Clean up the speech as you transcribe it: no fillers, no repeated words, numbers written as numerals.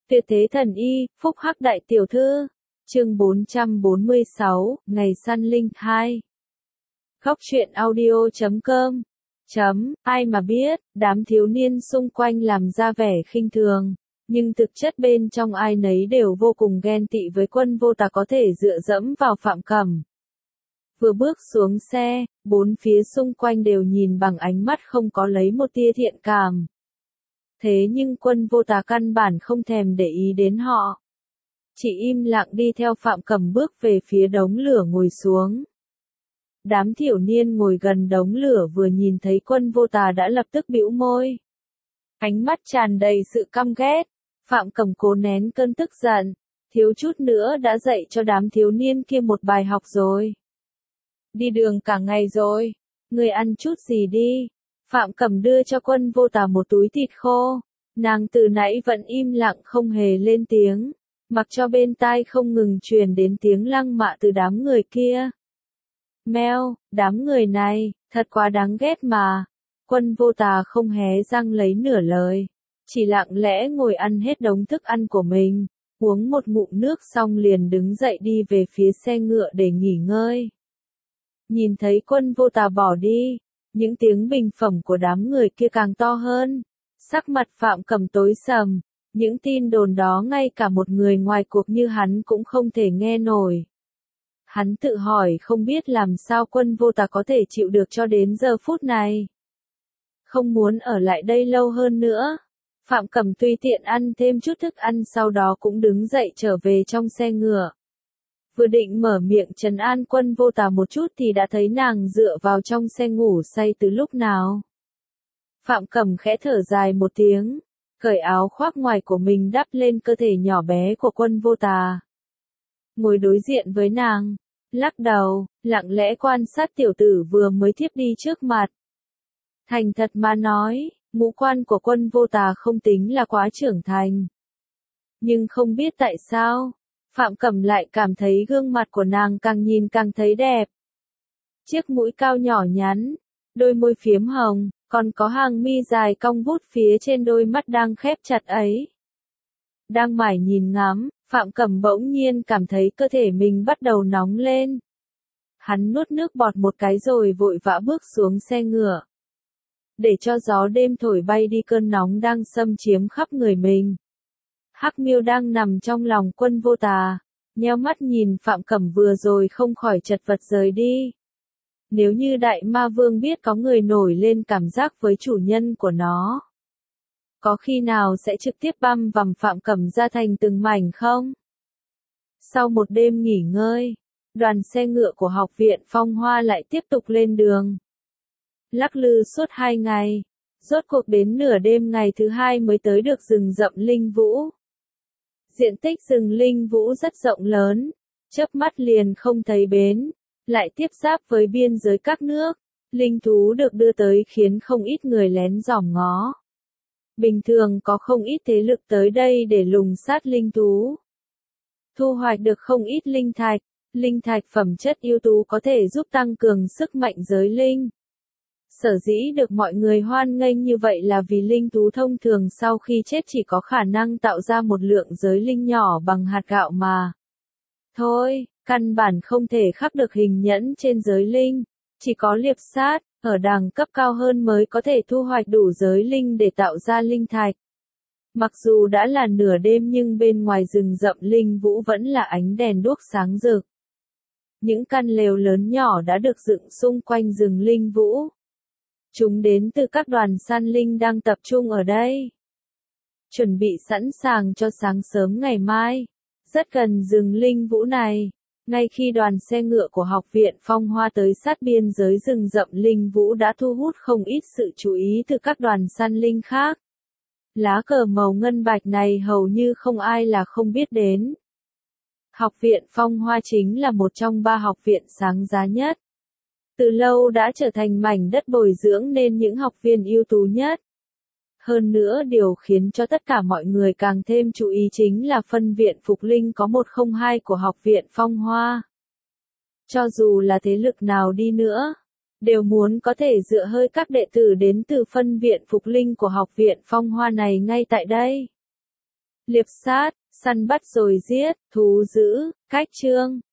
Tuyệt thế thần y, phúc hắc đại tiểu thư. Chương 446, ngày săn linh 2. Góc truyện audio.com. Ai mà biết, đám thiếu niên xung quanh làm ra vẻ khinh thường, nhưng thực chất bên trong ai nấy đều vô cùng ghen tị với Quân Vô Tà có thể dựa dẫm vào Phạm Cẩm. Vừa bước xuống xe, bốn phía xung quanh đều nhìn bằng ánh mắt không có lấy một tia thiện cảm. Thế nhưng Quân Vô Tà căn bản không thèm để ý đến họ. Chỉ im lặng đi theo Phạm Cẩm bước về phía đống lửa ngồi xuống. Đám thiểu niên ngồi gần đống lửa vừa nhìn thấy Quân Vô Tà đã lập tức bĩu môi. Ánh mắt tràn đầy sự căm ghét. Phạm Cẩm cố nén cơn tức giận, thiếu chút nữa đã dạy cho đám thiếu niên kia một bài học rồi. Đi đường cả ngày rồi, người ăn chút gì đi. Phạm Cẩm đưa cho Quân Vô Tà một túi thịt khô. Nàng từ nãy vẫn im lặng không hề lên tiếng, mặc cho bên tai không ngừng truyền đến tiếng lăng mạ từ đám người kia. Meo, đám người này, thật quá đáng ghét mà. Quân Vô Tà không hé răng lấy nửa lời, chỉ lặng lẽ ngồi ăn hết đống thức ăn của mình, uống một ngụm nước xong liền đứng dậy đi về phía xe ngựa để nghỉ ngơi. Nhìn thấy Quân Vô Tà bỏ đi, những tiếng bình phẩm của đám người kia càng to hơn. Sắc mặt Phạm Cẩm tối sầm, những tin đồn đó ngay cả một người ngoài cuộc như hắn cũng không thể nghe nổi. Hắn tự hỏi không biết làm sao Quân Vô Tà có thể chịu được cho đến giờ phút này. Không muốn ở lại đây lâu hơn nữa. Phạm Cẩm tùy tiện ăn thêm chút thức ăn sau đó cũng đứng dậy trở về trong xe ngựa. Vừa định mở miệng trấn an Quân Vô Tà một chút thì đã thấy nàng dựa vào trong xe ngủ say từ lúc nào. Phạm Cẩm khẽ thở dài một tiếng, cởi áo khoác ngoài của mình đắp lên cơ thể nhỏ bé của Quân Vô Tà. Ngồi đối diện với nàng, lắc đầu, lặng lẽ quan sát tiểu tử vừa mới thiếp đi trước mặt. Thành thật mà nói, ngũ quan của Quân Vô Tà không tính là quá trưởng thành. Nhưng không biết tại sao, Phạm Cẩm lại cảm thấy gương mặt của nàng càng nhìn càng thấy đẹp. Chiếc mũi cao nhỏ nhắn, đôi môi phiếm hồng, còn có hàng mi dài cong vút phía trên đôi mắt đang khép chặt ấy. Đang mải nhìn ngắm, Phạm Cẩm bỗng nhiên cảm thấy cơ thể mình bắt đầu nóng lên. Hắn nuốt nước bọt một cái rồi vội vã bước xuống xe ngựa. Để cho gió đêm thổi bay đi cơn nóng đang xâm chiếm khắp người mình. Hắc Miêu đang nằm trong lòng Quân Vô Tà, nheo mắt nhìn Phạm Cẩm vừa rồi không khỏi chật vật rời đi. Nếu như Đại Ma Vương biết có người nổi lên cảm giác với chủ nhân của nó, có khi nào sẽ trực tiếp băm vằm Phạm Cẩm ra thành từng mảnh không? Sau một đêm nghỉ ngơi, đoàn xe ngựa của Học viện Phong Hoa lại tiếp tục lên đường. Lắc lư suốt 2 ngày, rốt cuộc đến nửa đêm ngày thứ 2 mới tới được rừng rậm Linh Vũ. Diện tích rừng Linh Vũ rất rộng lớn, chớp mắt liền không thấy bến, lại tiếp giáp với biên giới các nước. Linh thú được đưa tới khiến không ít người lén dòm ngó. Bình thường có không ít thế lực tới đây để lùng sát linh thú. Thu hoạch được không ít linh thạch phẩm chất ưu tú có thể giúp tăng cường sức mạnh giới linh. Sở dĩ được mọi người hoan nghênh như vậy là vì linh thú thông thường sau khi chết chỉ có khả năng tạo ra một lượng giới linh nhỏ bằng hạt gạo mà. Thôi, căn bản không thể khắc được hình nhẫn trên giới linh, chỉ có liệp sát, ở đẳng cấp cao hơn mới có thể thu hoạch đủ giới linh để tạo ra linh thạch. Mặc dù đã là nửa đêm nhưng bên ngoài rừng rậm Linh Vũ vẫn là ánh đèn đuốc sáng rực. Những căn lều lớn nhỏ đã được dựng xung quanh rừng Linh Vũ. Chúng đến từ các đoàn săn linh đang tập trung ở đây. Chuẩn bị sẵn sàng cho sáng sớm ngày mai. Rất gần rừng Linh Vũ này, ngay khi đoàn xe ngựa của Học viện Phong Hoa tới sát biên giới rừng rậm Linh Vũ đã thu hút không ít sự chú ý từ các đoàn săn linh khác. Lá cờ màu ngân bạch này hầu như không ai là không biết đến. Học viện Phong Hoa chính là một trong 3 học viện sáng giá nhất. Từ lâu đã trở thành mảnh đất bồi dưỡng nên những học viên ưu tú nhất. Hơn nữa điều khiến cho tất cả mọi người càng thêm chú ý chính là phân viện Phục Linh có 102 của Học viện Phong Hoa. Cho dù là thế lực nào đi nữa, đều muốn có thể dựa hơi các đệ tử đến từ phân viện Phục Linh của Học viện Phong Hoa này ngay tại đây. liệp sát, săn bắt rồi giết, thú dữ, cách chương.